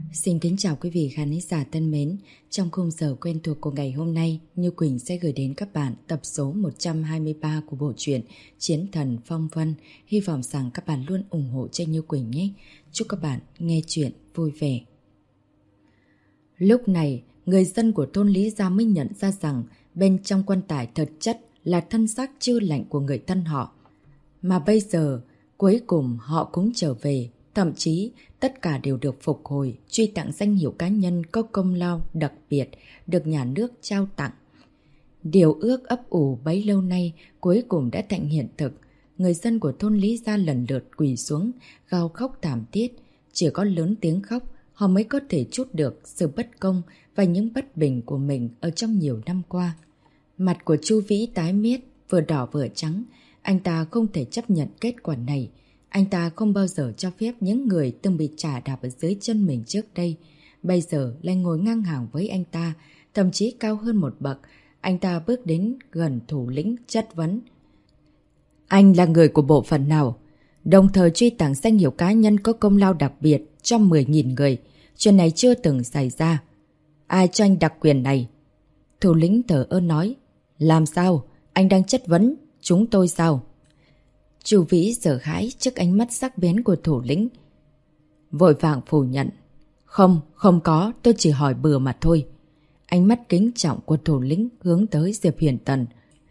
Xin kính chào quý vị khán giả thân mến. Trong khung giờ quen thuộc của ngày hôm nay, Như Quỳnh sẽ gửi đến các bạn tập số 123 của bộ truyện Chiến Thần Phong Vân. Hy vọng rằng các bạn luôn ủng hộ cho Như Quỳnh nhé. Chúc các bạn nghe chuyện vui vẻ. Lúc này, người dân của thôn Lý Gia mới nhận ra rằng bên trong quan tài thực chất là thân xác chưa lạnh của người thân họ. Mà bây giờ, cuối cùng họ cũng trở về. Thậm chí, tất cả đều được phục hồi, truy tặng danh hiệu cá nhân có công lao đặc biệt, được nhà nước trao tặng. Điều ước ấp ủ bấy lâu nay cuối cùng đã thành hiện thực. Người dân của thôn Lý Gia lần lượt quỳ xuống, gào khóc thảm thiết. Chỉ có lớn tiếng khóc, họ mới có thể trút được sự bất công và những bất bình của mình ở trong nhiều năm qua. Mặt của Chu Vĩ tái mét, vừa đỏ vừa trắng. Anh ta không thể chấp nhận kết quả này. Anh ta không bao giờ cho phép những người từng bị chà đạp ở dưới chân mình trước đây. Bây giờ lại ngồi ngang hàng với anh ta, thậm chí cao hơn một bậc. Anh ta bước đến gần thủ lĩnh chất vấn. Anh là người của bộ phận nào? Đồng thời truy tặng danh hiệu cá nhân có công lao đặc biệt cho 10.000 người. Chuyện này chưa từng xảy ra. Ai cho anh đặc quyền này? Thủ lĩnh thờ ơ nói. Làm sao? Anh đang chất vấn chúng tôi sao? Chu Vĩ sợ hãi trước ánh mắt sắc bén của thủ lĩnh. Vội vàng phủ nhận. Không có, tôi chỉ hỏi bừa mà thôi. Ánh mắt kính trọng của thủ lĩnh hướng tới Diệp Huyền Tần.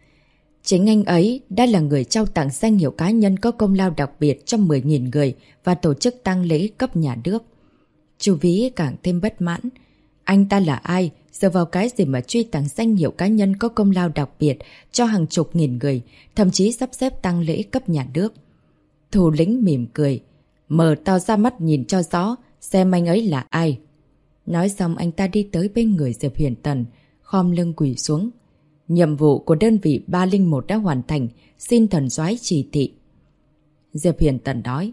Chính anh ấy đã là người trao tặng danh hiệu cá nhân có công lao đặc biệt cho 10.000 người và tổ chức tang lễ cấp nhà nước. Chu Vĩ càng thêm bất mãn. Anh ta là ai? Dựa vào cái gì mà truy tặng danh hiệu cá nhân có công lao đặc biệt cho hàng chục nghìn người, thậm chí sắp xếp tang lễ cấp nhà nước? Thủ lĩnh mỉm cười. Mở to ra mắt nhìn cho rõ, xem anh ấy là ai. Nói xong anh ta đi tới bên người Diệp Huyền Tần, khom lưng quỳ xuống. Nhiệm vụ của đơn vị 301 đã hoàn thành, xin thần soái chỉ thị. Diệp Huyền Tần nói.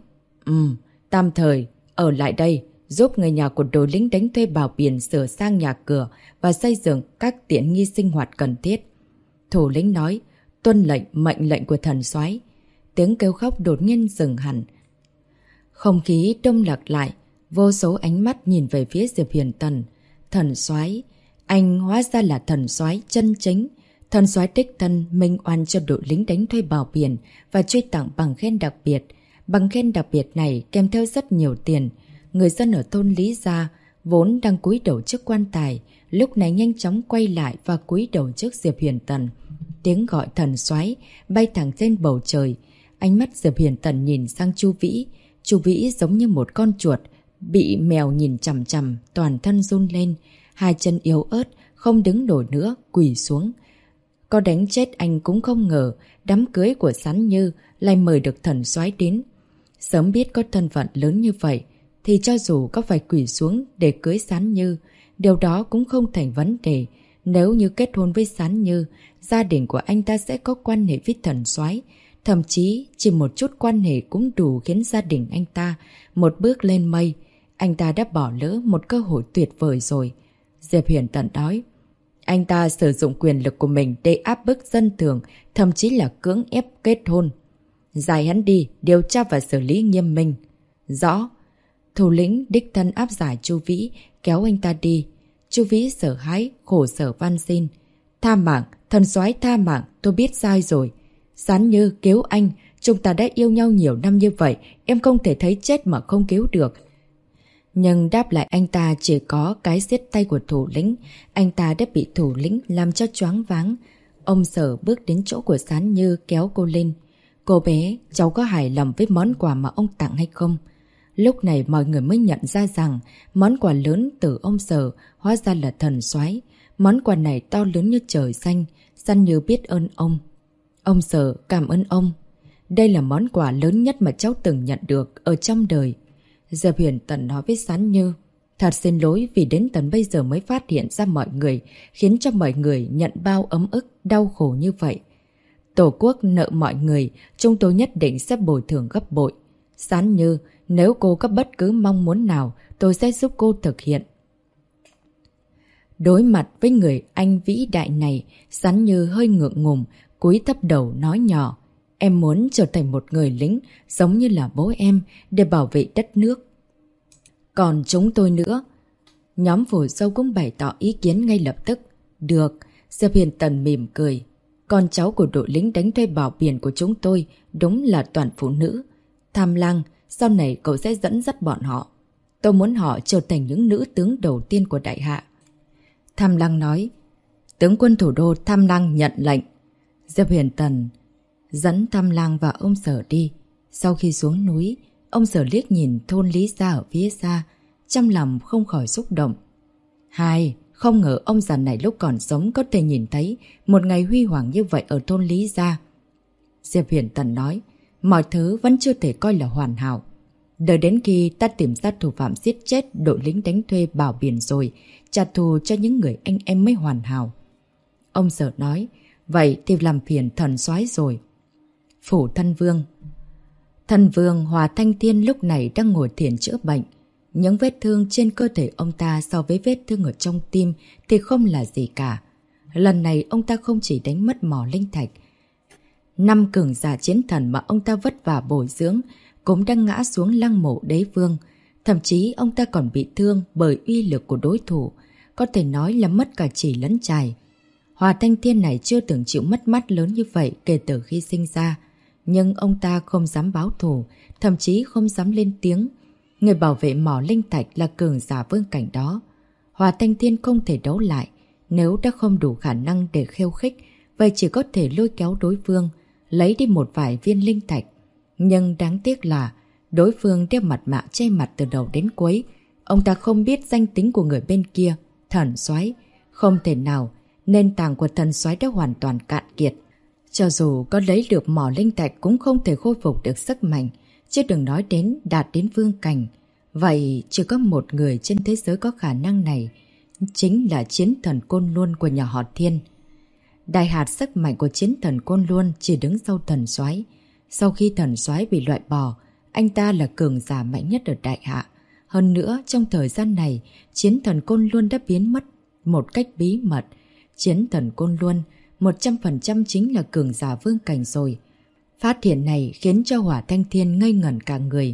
Tạm thời, ở lại đây. Giúp người nhà của đội lính đánh thuê bảo biển sửa sang nhà cửa và xây dựng các tiện nghi sinh hoạt cần thiết. Thủ lĩnh nói, tuân lệnh mệnh lệnh của thần soái. Tiếng kêu khóc đột nhiên dừng hẳn. Không khí đông lặng lại, vô số ánh mắt nhìn về phía Diệp Huyền Tần. Thần soái, anh hóa ra là thần soái chân chính. Thần soái đích thân minh oan cho đội lính đánh thuê bảo biển và truy tặng bằng khen đặc biệt. Bằng khen đặc biệt này kèm theo rất nhiều tiền. Người dân ở thôn Lý Gia vốn đang cúi đầu trước quan tài, lúc này nhanh chóng quay lại và cúi đầu trước Diệp Huyền Tần. Tiếng gọi thần soái bay thẳng trên bầu trời. Ánh mắt Diệp Huyền Tần nhìn sang Chu Vĩ. Chu Vĩ giống như một con chuột bị mèo nhìn chằm chằm, toàn thân run lên, hai chân yếu ớt, không đứng nổi nữa, quỳ xuống. Có đánh chết anh cũng không ngờ đám cưới của Sán Như lại mời được thần soái đến. Sớm biết có thân phận lớn như vậy thì cho dù có phải quỳ xuống để cưới Sán Như, điều đó cũng không thành vấn đề. Nếu như kết hôn với Sán Như, gia đình của anh ta sẽ có quan hệ với thần soái. Thậm chí chỉ một chút quan hệ cũng đủ khiến gia đình anh ta một bước lên mây. Anh ta đã bỏ lỡ một cơ hội tuyệt vời rồi. Diệp Huyền Tần nói. Anh ta sử dụng quyền lực của mình để áp bức dân thường, thậm chí là cưỡng ép kết hôn. Giải hắn đi, điều tra và xử lý nghiêm minh. Rõ. Thủ lĩnh đích thân áp giải Chu Vĩ, kéo anh ta đi. Chu Vĩ sợ hãi, khổ sở van xin. Tha mạng, thần soái tha mạng, tôi biết sai rồi. Sán Như, cứu anh, chúng ta đã yêu nhau nhiều năm như vậy, em không thể thấy chết mà không cứu được. Nhưng đáp lại anh ta chỉ có cái siết tay của thủ lĩnh. Anh ta đã bị thủ lĩnh làm cho choáng váng. Ông Sở bước đến chỗ của Sán Như kéo cô lên. Cô bé, cháu có hài lòng với món quà mà ông tặng hay không? Lúc này mọi người mới nhận ra rằng món quà lớn từ ông Sở hóa ra là thần soái. Món quà này to lớn như trời xanh. Sán Như biết ơn ông. Ông Sở cảm ơn ông. Đây là món quà lớn nhất mà cháu từng nhận được ở trong đời. Diệp Huyền Tần nói với Sán Như. Thật xin lỗi vì đến tận bây giờ mới phát hiện ra mọi người, khiến cho mọi người nhận bao ấm ức, đau khổ như vậy. Tổ quốc nợ mọi người, chúng tôi nhất định sẽ bồi thường gấp bội. Sán Như, nếu cô có bất cứ mong muốn nào, tôi sẽ giúp cô thực hiện. Đối mặt với người anh vĩ đại này, Sán Như hơi ngượng ngùng, cúi thấp đầu nói nhỏ. Em muốn trở thành một người lính, giống như là bố em, để bảo vệ đất nước. Còn chúng tôi nữa, Nhóm phù dâu cũng bày tỏ ý kiến ngay lập tức. Được, Diệp Hiền Tần mỉm cười. Con cháu của đội lính đánh thuê bảo biển của chúng tôi đúng là toàn phụ nữ. Tham Lang, sau này cậu sẽ dẫn dắt bọn họ. Tôi muốn họ trở thành những nữ tướng đầu tiên của đại hạ. Tham Lang nói. Tướng quân thủ đô Tham Lang nhận lệnh. Diệp Hiền Tần dẫn Tham Lang và ông Sở đi. Sau khi xuống núi, ông Sở liếc nhìn thôn Lý Gia ở phía xa, trong lòng không khỏi xúc động. Không ngờ ông già này lúc còn sống có thể nhìn thấy một ngày huy hoàng như vậy ở thôn Lý Gia. Diệp Hiền Tần nói, mọi thứ vẫn chưa thể coi là hoàn hảo. Đợi đến khi ta tìm ra thủ phạm giết chết đội lính đánh thuê bảo biển rồi, trả thù cho những người anh em mới hoàn hảo. Ông Sở nói, vậy thì làm phiền thần soái rồi. Phủ thân vương. Thần vương Hòa Thanh Thiên lúc này đang ngồi thiền chữa bệnh. Những vết thương trên cơ thể ông ta so với vết thương ở trong tim thì không là gì cả. Lần này ông ta không chỉ đánh mất mỏ linh thạch. 5 cường giả chiến thần mà ông ta vất vả bồi dưỡng cũng đang ngã xuống lăng mộ đế vương. Thậm chí ông ta còn bị thương bởi uy lực của đối thủ. Có thể nói là mất cả chỉ lẫn chài. Hòa Thanh Thiên này chưa từng chịu mất mát lớn như vậy kể từ khi sinh ra. Nhưng ông ta không dám báo thù, thậm chí không dám lên tiếng. Người bảo vệ mỏ linh thạch là cường giả vương cảnh đó. Hòa Thanh Thiên không thể đấu lại. Nếu đã không đủ khả năng để khiêu khích, vậy chỉ có thể lôi kéo đối phương, lấy đi một vài viên linh thạch. Nhưng đáng tiếc là đối phương đeo mặt nạ che mặt từ đầu đến cuối. Ông ta không biết danh tính của người bên kia, thần soái. Không thể nào, nền tảng của thần soái đã hoàn toàn cạn kiệt. Cho dù có lấy được mỏ linh thạch cũng không thể khôi phục được sức mạnh, chứ đừng nói đến đạt đến vương cảnh. Vậy chỉ có một người trên thế giới có khả năng này, chính là chiến thần Côn Luân của nhà họ Thiên. Đại hạt sức mạnh của chiến thần Côn Luân chỉ đứng sau thần soái. Sau khi thần soái bị loại bỏ, anh ta là cường giả mạnh nhất ở đại hạ. Hơn nữa, trong thời gian này, chiến thần Côn Luân đã biến mất một cách bí mật. Chiến thần Côn Luân 100% chính là cường giả vương cảnh rồi. Phát hiện này khiến cho Hỏa Thanh Thiên ngây ngẩn cả người.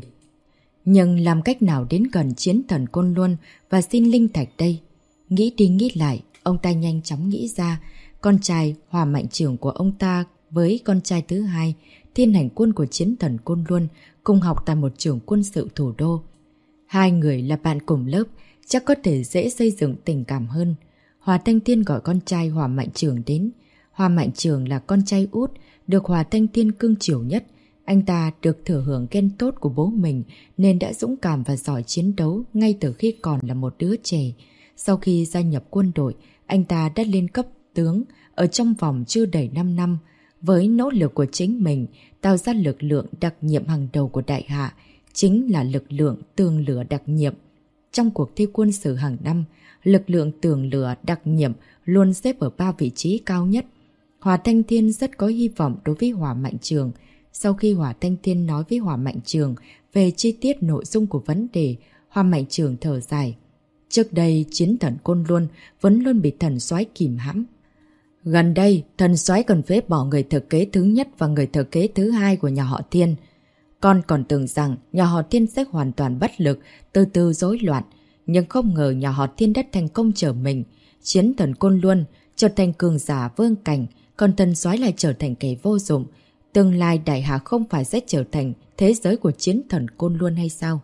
Nhưng làm cách nào đến gần chiến thần Côn Luân và xin linh thạch đây? Nghĩ đi nghĩ lại, ông ta nhanh chóng nghĩ ra. Con trai Hỏa Mạnh Trưởng của ông ta với con trai thứ hai, thiên hành quân của chiến thần Côn Luân, cùng học tại một trường quân sự thủ đô. Hai người là bạn cùng lớp, chắc có thể dễ xây dựng tình cảm hơn. Hỏa Thanh Thiên gọi con trai Hỏa Mạnh Trưởng đến. Hỏa Mạnh Trưởng là con trai út, được Hỏa Thanh Thiên cưng chiều nhất. Anh ta được thừa hưởng ghen tốt của bố mình nên đã dũng cảm và giỏi chiến đấu ngay từ khi còn là một đứa trẻ. Sau khi gia nhập quân đội, anh ta đã lên cấp tướng ở trong vòng chưa đầy 5 năm. Với nỗ lực của chính mình, tạo ra lực lượng đặc nhiệm hàng đầu của đại hạ, chính là lực lượng tường lửa đặc nhiệm. Trong cuộc thi quân sự hàng năm, lực lượng tường lửa đặc nhiệm luôn xếp ở 3 vị trí cao nhất. Hỏa Thanh Thiên rất có hy vọng đối với Hỏa Mạnh Trường. Sau khi Hỏa Thanh Thiên nói với Hỏa Mạnh Trường về chi tiết nội dung của vấn đề, Hỏa Mạnh Trường thở dài. Trước đây, chiến thần Côn Luân vẫn luôn bị thần soái kìm hãm. Gần đây, thần soái còn phế bỏ người thừa kế thứ nhất và người thừa kế thứ hai của nhà họ Thiên. Con còn tưởng rằng nhà họ Thiên sẽ hoàn toàn bất lực, từ từ rối loạn. Nhưng không ngờ nhà họ Thiên đã thành công trở mình. Chiến thần Côn Luân trở thành cường giả vương cảnh, còn thần soái lại trở thành kẻ vô dụng. Tương lai đại hạ không phải sẽ trở thành thế giới của chiến thần Côn Luân hay sao?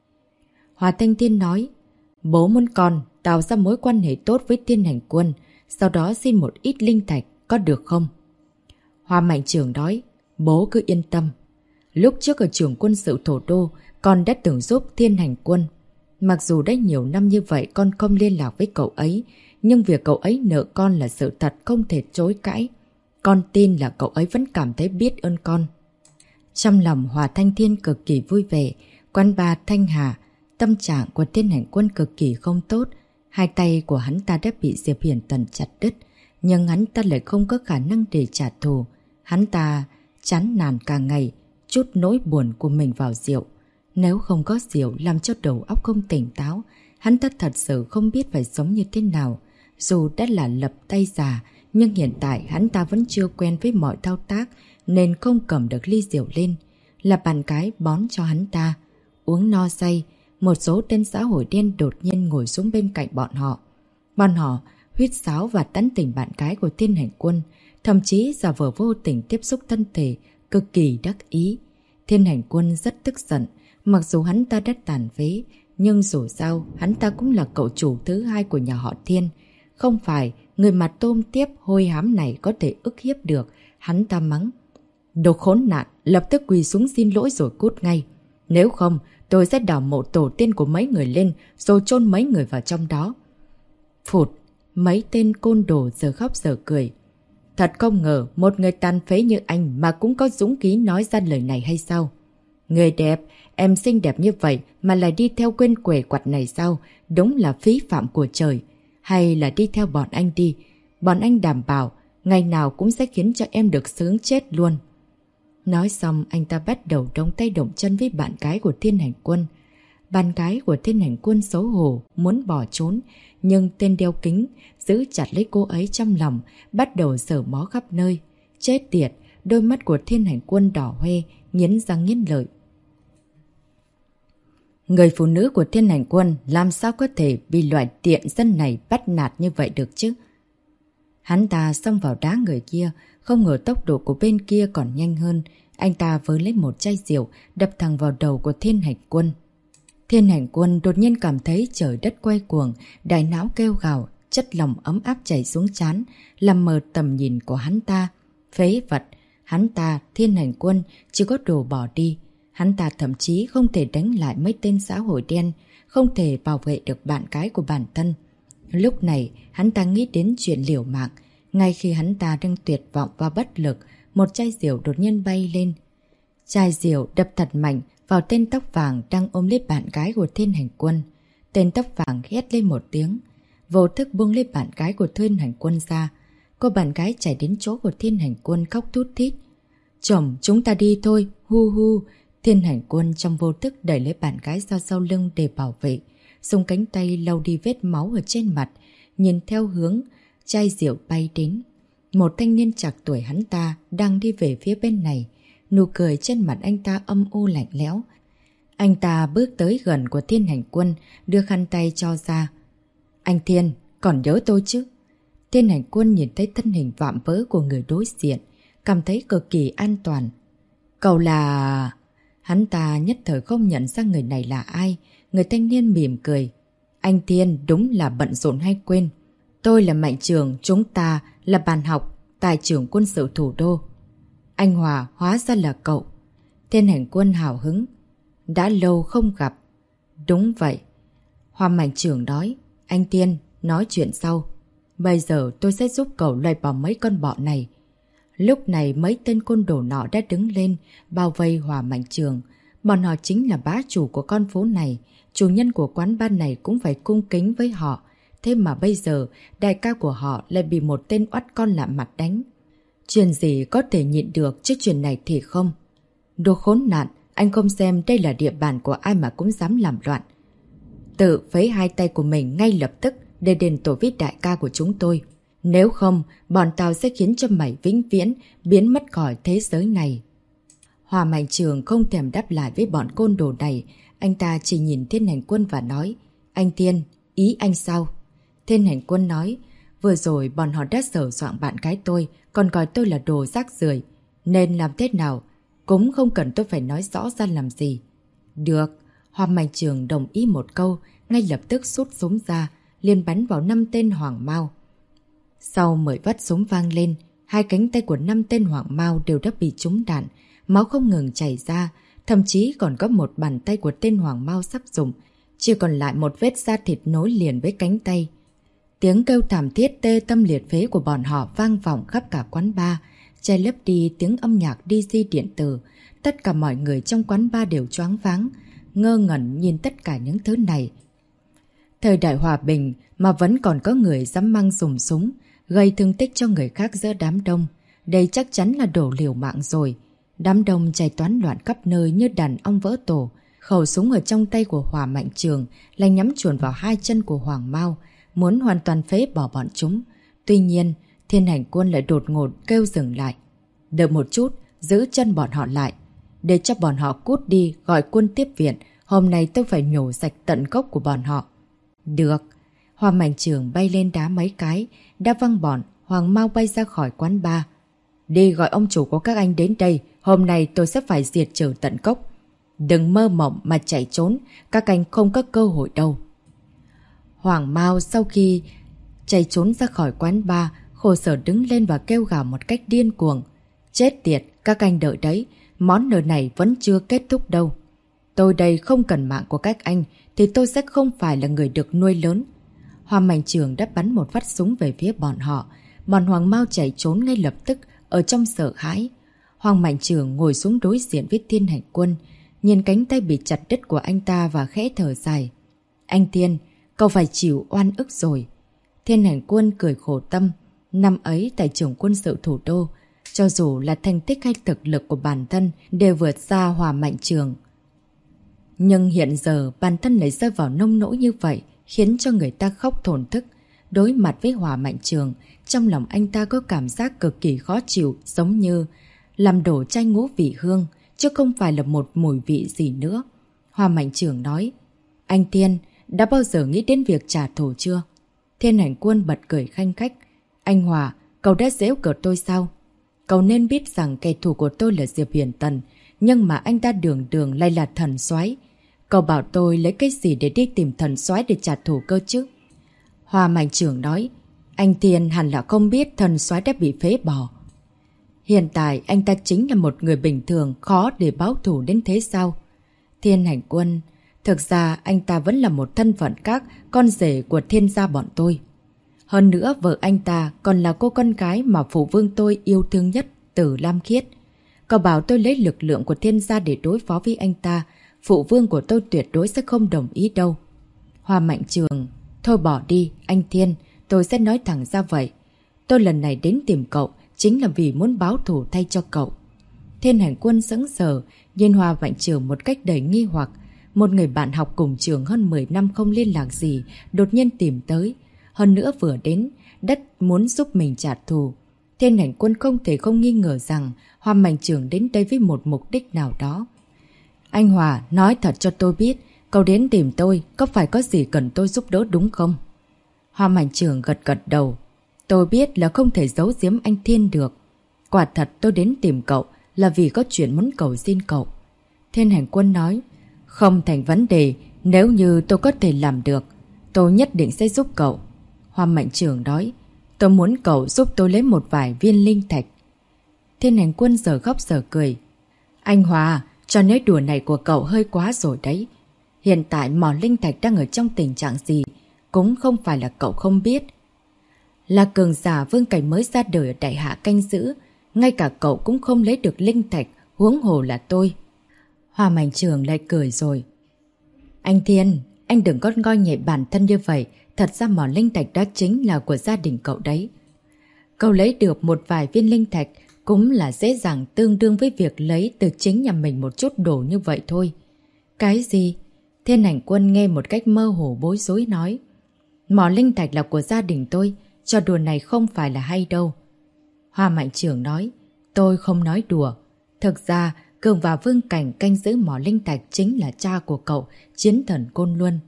Hỏa Thanh Thiên nói, bố muốn con tạo ra mối quan hệ tốt với Thiên Hành Quân, sau đó xin một ít linh thạch, có được không? Hỏa Mạnh Trưởng nói, bố cứ yên tâm. Lúc trước ở trường quân sự thủ đô, con đã từng giúp Thiên Hành Quân. Mặc dù đã nhiều năm như vậy con không liên lạc với cậu ấy, nhưng việc cậu ấy nợ con là sự thật không thể chối cãi. Con tin là cậu ấy vẫn cảm thấy biết ơn con. Trong lòng Hỏa Thanh Thiên cực kỳ vui vẻ. Quán bar Thanh Hà, tâm trạng của Thiên Hành Quân cực kỳ không tốt. Hai tay của hắn ta đã bị Diệp Hiền Tần chặt đứt, nhưng hắn ta lại không có khả năng để trả thù. Hắn ta chán nản cả ngày, chút nỗi buồn của mình vào rượu. Nếu không có rượu làm cho đầu óc không tỉnh táo, hắn ta thật sự không biết phải sống như thế nào. Dù đã là lập tay già, nhưng hiện tại hắn ta vẫn chưa quen với mọi thao tác nên không cầm được ly rượu lên. Là bạn gái bón cho hắn ta. Uống no say, một số tên xã hội đen đột nhiên ngồi xuống bên cạnh bọn họ. Bọn họ huýt sáo và tán tỉnh bạn gái của Thiên Hành Quân, thậm chí giả vờ vô tình tiếp xúc thân thể, cực kỳ đắc ý. Thiên Hành Quân rất tức giận, mặc dù hắn ta đã tàn phế, nhưng dù sao hắn ta cũng là cậu chủ thứ hai của nhà họ Thiên. Không phải người mặt tôm tiếp hôi hám này có thể ức hiếp được, hắn ta mắng. Đồ khốn nạn, lập tức quỳ xuống xin lỗi rồi cút ngay. Nếu không, tôi sẽ đào mộ tổ tiên của mấy người lên rồi chôn mấy người vào trong đó. Phụt, mấy tên côn đồ giờ khóc giờ cười. Thật không ngờ một người tàn phế như anh mà cũng có dũng khí nói ra lời này hay sao? Người đẹp, em xinh đẹp như vậy mà lại đi theo quên quẻ quặt này sao? Đúng là phí phạm của trời. Hay là đi theo bọn anh đi. Bọn anh đảm bảo ngày nào cũng sẽ khiến cho em được sướng chết luôn. Nói xong anh ta bắt đầu động tay động chân với bạn gái của Thiên Hành Quân. Bạn gái của Thiên Hành Quân xấu hổ muốn bỏ trốn, nhưng tên đeo kính giữ chặt lấy cô ấy trong lòng, bắt đầu sờ mó khắp nơi. Chết tiệt, đôi mắt của Thiên Hành Quân đỏ hoe, nghiến răng nghiến lợi. Người phụ nữ của Thiên Hành Quân làm sao có thể bị loại tiện dân này bắt nạt như vậy được chứ? Hắn ta xông vào đá người kia, không ngờ tốc độ của bên kia còn nhanh hơn. Anh ta với lấy một chai rượu đập thẳng vào đầu của Thiên Hành Quân. Thiên Hành Quân đột nhiên cảm thấy trời đất quay cuồng, đại não kêu gào, chất lỏng ấm áp chảy xuống trán, làm mờ tầm nhìn của hắn ta. Phế vật, hắn ta, Thiên Hành Quân, chỉ có đồ bỏ đi. Hắn ta thậm chí không thể đánh lại mấy tên xã hội đen, không thể bảo vệ được bạn gái của bản thân. Lúc này, hắn ta nghĩ đến chuyện liều mạng. Ngay khi hắn ta đang tuyệt vọng và bất lực, một chai rượu đột nhiên bay lên. Chai rượu đập thật mạnh vào tên tóc vàng đang ôm lấy bạn gái của Thiên Hành Quân. Tên tóc vàng hét lên một tiếng, vô thức buông lấy bạn gái của Thiên Hành Quân ra. Cô bạn gái chạy đến chỗ của Thiên Hành Quân khóc thút thít. Chồng, chúng ta đi thôi, hu hu. Thiên Hành Quân trong vô thức đẩy lấy bạn gái ra sau lưng để bảo vệ, dùng cánh tay lau đi vết máu ở trên mặt, nhìn theo hướng chai rượu bay đến. Một thanh niên trạc tuổi hắn ta đang đi về phía bên này, nụ cười trên mặt anh ta âm u lạnh lẽo. Anh ta bước tới gần của Thiên Hành Quân, đưa khăn tay cho ra. Anh Thiên, còn nhớ tôi chứ? Thiên Hành Quân nhìn thấy thân hình vạm vỡ của người đối diện, cảm thấy cực kỳ an toàn. Cậu là... Hắn ta nhất thời không nhận ra người này là ai. Người thanh niên mỉm cười. Anh Thiên đúng là bận rộn hay quên. Tôi là Mạnh Trường, chúng ta là bàn học, tài trưởng quân sự thủ đô. Anh Hòa hóa ra là cậu. Thiên Hành Quân hào hứng. Đã lâu không gặp. Đúng vậy. Hòa Mạnh Trường nói. Anh Thiên, nói chuyện sau. Bây giờ tôi sẽ giúp cậu loại bỏ mấy con bọ này. Lúc này mấy tên côn đồ nọ đã đứng lên, bao vây Hòa Mạnh Trường. Bọn họ chính là bá chủ của con phố này. Chủ nhân của quán bar này cũng phải cung kính với họ. Thế mà bây giờ, đại ca của họ lại bị một tên oắt con lạ mặt đánh. Chuyện gì có thể nhịn được chứ chuyện này thì không. Đồ khốn nạn, anh không xem đây là địa bàn của ai mà cũng dám làm loạn. Tự phế hai tay của mình ngay lập tức để đền tội với đại ca của chúng tôi. Nếu không, bọn tao sẽ khiến cho mày vĩnh viễn biến mất khỏi thế giới này. Hòa Mạnh Trường không thèm đáp lại với bọn côn đồ này. Anh ta chỉ nhìn Thiên Hành Quân và nói. Anh Thiên, ý anh sao? Thiên Hành Quân nói. Vừa rồi bọn họ đã sờ soạng bạn gái tôi, còn gọi tôi là đồ rác rưởi. Nên làm thế nào? Cũng không cần tôi phải nói rõ ra làm gì. Được. Hòa Mạnh Trường đồng ý một câu, ngay lập tức rút súng ra, liền bắn vào 5 tên Hoàng Mao. Sau 10 phát súng vang lên, hai cánh tay của 5 tên Hoàng Mao đều đã bị trúng đạn, máu không ngừng chảy ra, thậm chí còn có một bàn tay của tên Hoàng Mao sắp rụng, chỉ còn lại một vết da thịt nối liền với cánh tay. Tiếng kêu thảm thiết tê tâm liệt phế của bọn họ vang vọng khắp cả quán bar, che lấp đi tiếng âm nhạc DJ điện tử. Tất cả mọi người trong quán bar đều choáng váng, ngơ ngẩn nhìn tất cả những thứ này. Thời đại hòa bình mà vẫn còn có người dám mang dùng súng, gây thương tích cho người khác giữa đám đông. Đây chắc chắn là đổ liều mạng rồi. Đám đông chạy toán loạn khắp nơi như đàn ong vỡ tổ. Khẩu súng ở trong tay của Hòa Mạnh Trường là nhắm chuẩn vào hai chân của Hoàng Mao, muốn hoàn toàn phế bỏ bọn chúng. Tuy nhiên, Thiên Hành Quân lại đột ngột kêu dừng lại. Đợi một chút, giữ chân bọn họ lại. Để cho bọn họ cút đi gọi quân tiếp viện, Hôm nay tôi phải nhổ sạch tận gốc của bọn họ. Được. Hoa Mạnh Trường bay lên đá mấy cái, đã văng bọn, Hoàng Mao bay ra khỏi quán bar. Đi gọi ông chủ của các anh đến đây, hôm nay tôi sẽ phải diệt trừ tận gốc. Đừng mơ mộng mà chạy trốn, các anh không có cơ hội đâu. Hoàng Mao sau khi chạy trốn ra khỏi quán bar, khổ sở đứng lên và kêu gào một cách điên cuồng. Chết tiệt, các anh đợi đấy, món nợ này vẫn chưa kết thúc đâu. Tôi đây không cần mạng của các anh thì tôi sẽ không phải là người được nuôi lớn. Hoa Mạnh Trường đã bắn một phát súng về phía bọn họ. Bọn Hoàng Mao chạy trốn ngay lập tức ở trong sợ hãi. Hoàng Mạnh Trường ngồi xuống đối diện với Thiên Hành Quân, nhìn cánh tay bị chặt đứt của anh ta và khẽ thở dài. Anh Thiên, cậu phải chịu oan ức rồi. Thiên Hành Quân cười khổ tâm. Năm ấy tại trưởng quân sự thủ đô, cho dù là thành tích hay thực lực của bản thân đều vượt xa Hoa Mạnh Trường. Nhưng hiện giờ bản thân lại rơi vào nông nỗi như vậy, khiến cho người ta khóc thổn thức. Đối mặt với Hoa Mạnh Trường, trong lòng anh ta có cảm giác cực kỳ khó chịu, giống như làm đổ chai ngũ vị hương, chứ không phải là một mùi vị gì nữa. Hoa Mạnh Trường nói, anh Thiên, đã bao giờ nghĩ đến việc trả thù chưa? Thiên Hành Quân bật cười khanh khách. Anh Hòa, cậu đã giễu cợt tôi sao? Cậu nên biết rằng kẻ thù của tôi là Diệp Huyền Tần, nhưng mà anh ta đường đường lại là thần soái. Cậu bảo tôi lấy cái gì để đi tìm thần soái để trả thù cơ chứ? Hoa Mạnh Trường nói, anh Thiên hẳn là không biết thần soái đã bị phế bỏ. Hiện tại anh ta chính là một người bình thường, khó để báo thù đến thế sao? Thiên Hành Quân, thực ra anh ta vẫn là một thân phận khác, con rể của Thiên gia bọn tôi. Hơn nữa vợ anh ta còn là cô con gái mà phụ vương tôi yêu thương nhất, Từ Lam Khiết. Cậu bảo tôi lấy lực lượng của Thiên gia để đối phó với anh ta, phụ vương của tôi tuyệt đối sẽ không đồng ý đâu. Hoa Mạnh Trường, thôi bỏ đi, anh Thiên, tôi sẽ nói thẳng ra vậy. Tôi lần này đến tìm cậu chính là vì muốn báo thù thay cho cậu. Thiên Hành Quân sững sờ, nhìn Hoa Mạnh Trường một cách đầy nghi hoặc. Một người bạn học cùng trường hơn 10 năm không liên lạc gì, đột nhiên tìm tới. Hơn nữa vừa đến, đất muốn giúp mình trả thù. Thiên Hành Quân không thể không nghi ngờ rằng Hoa Mạnh Trường đến đây với một mục đích nào đó. Anh Hòa, nói thật cho tôi biết, cậu đến tìm tôi, có phải có gì cần tôi giúp đỡ đúng không? Hoa Mạnh Trường gật gật đầu. Tôi biết là không thể giấu giếm anh Thiên được. Quả thật tôi đến tìm cậu là vì có chuyện muốn cầu xin cậu. Thiên Hành Quân nói, không thành vấn đề, nếu như tôi có thể làm được, tôi nhất định sẽ giúp cậu. Hoa Mạnh Trường nói, tôi muốn cậu giúp tôi lấy một vài viên linh thạch. Thiên Hành Quân giờ khóc giờ cười. Anh Hòa, cho nói đùa này của cậu hơi quá rồi đấy. Hiện tại mỏ linh thạch đang ở trong tình trạng gì, cũng không phải là cậu không biết. Là cường giả vương cảnh mới ra đời ở Đại Hạ canh giữ, ngay cả cậu cũng không lấy được linh thạch, huống hồ là tôi. Hoa Mạnh Trường lại cười rồi. Anh Thiên, anh đừng có coi nhẹ bản thân như vậy, thật ra mỏ linh thạch đó chính là của gia đình cậu đấy. Cậu lấy được một vài viên linh thạch cũng là dễ dàng tương đương với việc lấy từ chính nhà mình một chút đồ như vậy thôi. Cái gì? Thiên Hành Quân nghe một cách mơ hồ bối rối nói. Mỏ linh thạch là của gia đình tôi, trò đùa này không phải là hay đâu. Hoa Mạnh Trường nói, tôi không nói đùa. Thực ra, Cường và Vương Cảnh canh giữ mỏ linh thạch chính là cha của cậu, chiến thần Côn Luân.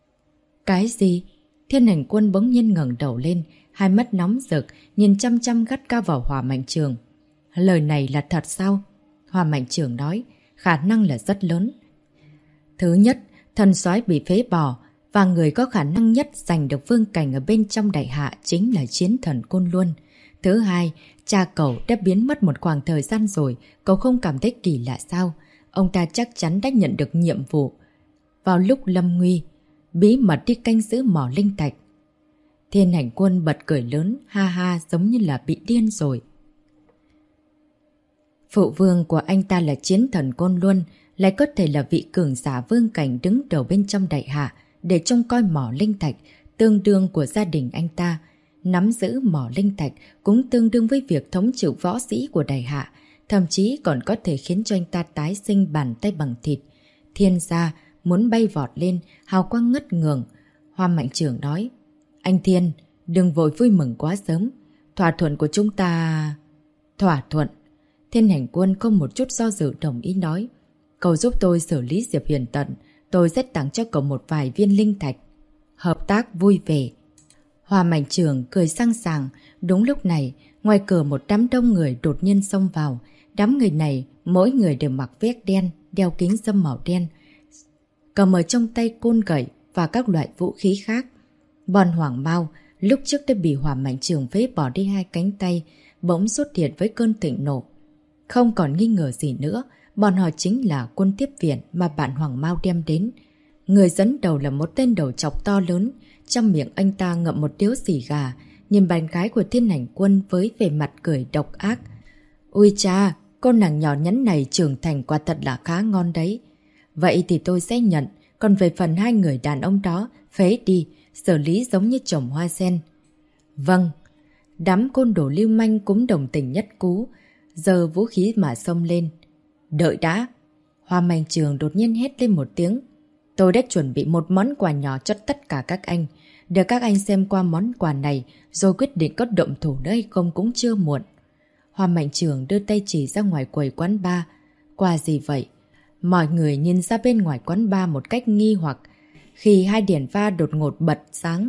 Cái gì? Thiên Hành Quân bỗng nhiên ngẩng đầu lên, hai mắt nóng rực, nhìn chăm chăm gắt cao vào Hoa Mạnh Trường. Lời này là thật sao? Hoa Mạnh Trường nói, khả năng là rất lớn. Thứ nhất, thần soái bị phế bỏ, và người có khả năng nhất giành được vương cảnh ở bên trong Đại Hạ chính là chiến thần Côn Luân. Thứ hai, cha cậu đã biến mất một khoảng thời gian rồi, cậu không cảm thấy kỳ lạ sao? Ông ta chắc chắn đã nhận được nhiệm vụ. Vào lúc lâm nguy, bí mật đi canh giữ mỏ linh thạch. Thiên Hành Quân bật cười lớn, ha ha, giống như là bị điên rồi. Phụ vương của anh ta là chiến thần Côn Luân, lại có thể là vị cường giả vương cảnh đứng đầu bên trong Đại Hạ để trông coi mỏ linh thạch, tương đương của gia đình anh ta. Nắm giữ mỏ linh thạch cũng tương đương với việc thống trị võ sĩ của Đại Hạ, thậm chí còn có thể khiến cho anh ta tái sinh bàn tay bằng thịt. Thiên gia muốn bay vọt lên, hào quang ngất ngường. Hoa Mạnh Trường nói, anh Thiên, đừng vội vui mừng quá sớm. Thỏa thuận của chúng ta... Thỏa thuận. Thiên Hành Quân không một chút do dự đồng ý nói, cậu giúp tôi xử lý Diệp Huyền Tần, tôi sẽ tặng cho cậu một vài viên linh thạch. Hợp tác vui vẻ. Hoa Mạnh Trường cười sang sảng. Đúng lúc này, ngoài cửa một đám đông người đột nhiên xông vào. Đám người này, mỗi người đều mặc vest đen, đeo kính râm màu đen, cầm ở trong tay côn gậy và các loại vũ khí khác. Bọn Hoàng Mao lúc trước đã bị Hoa Mạnh Trường phế bỏ đi 2 cánh tay, bỗng xuất hiện với cơn thịnh nộ. Không còn nghi ngờ gì nữa, bọn họ chính là quân tiếp viện mà bạn Hoàng Mao đem đến. Người dẫn đầu là một tên đầu trọc to lớn, trong miệng anh ta ngậm một điếu xì gà, nhìn bạn gái của Thiên Hành Quân với vẻ mặt cười độc ác. Ui cha, con nàng nhỏ nhắn này trưởng thành quả thật là khá ngon đấy. Vậy thì tôi sẽ nhận, còn về phần 2 người đàn ông đó, phế đi, xử lý giống như trồng hoa sen. Vâng, đám côn đồ lưu manh cũng đồng tình nhất cú, giơ vũ khí mà xông lên. Đợi đã! Hoa Mạnh Trường đột nhiên hét lên một tiếng. Tôi đã chuẩn bị một món quà nhỏ cho tất cả các anh. Để các anh xem qua món quà này, rồi quyết định có động thủ nữa hay không cũng chưa muộn. Hoa Mạnh Trường đưa tay chỉ ra ngoài quầy quán bar. Quà gì vậy? Mọi người nhìn ra bên ngoài quán bar một cách nghi hoặc. Khi 2 đèn pha đột ngột bật sáng,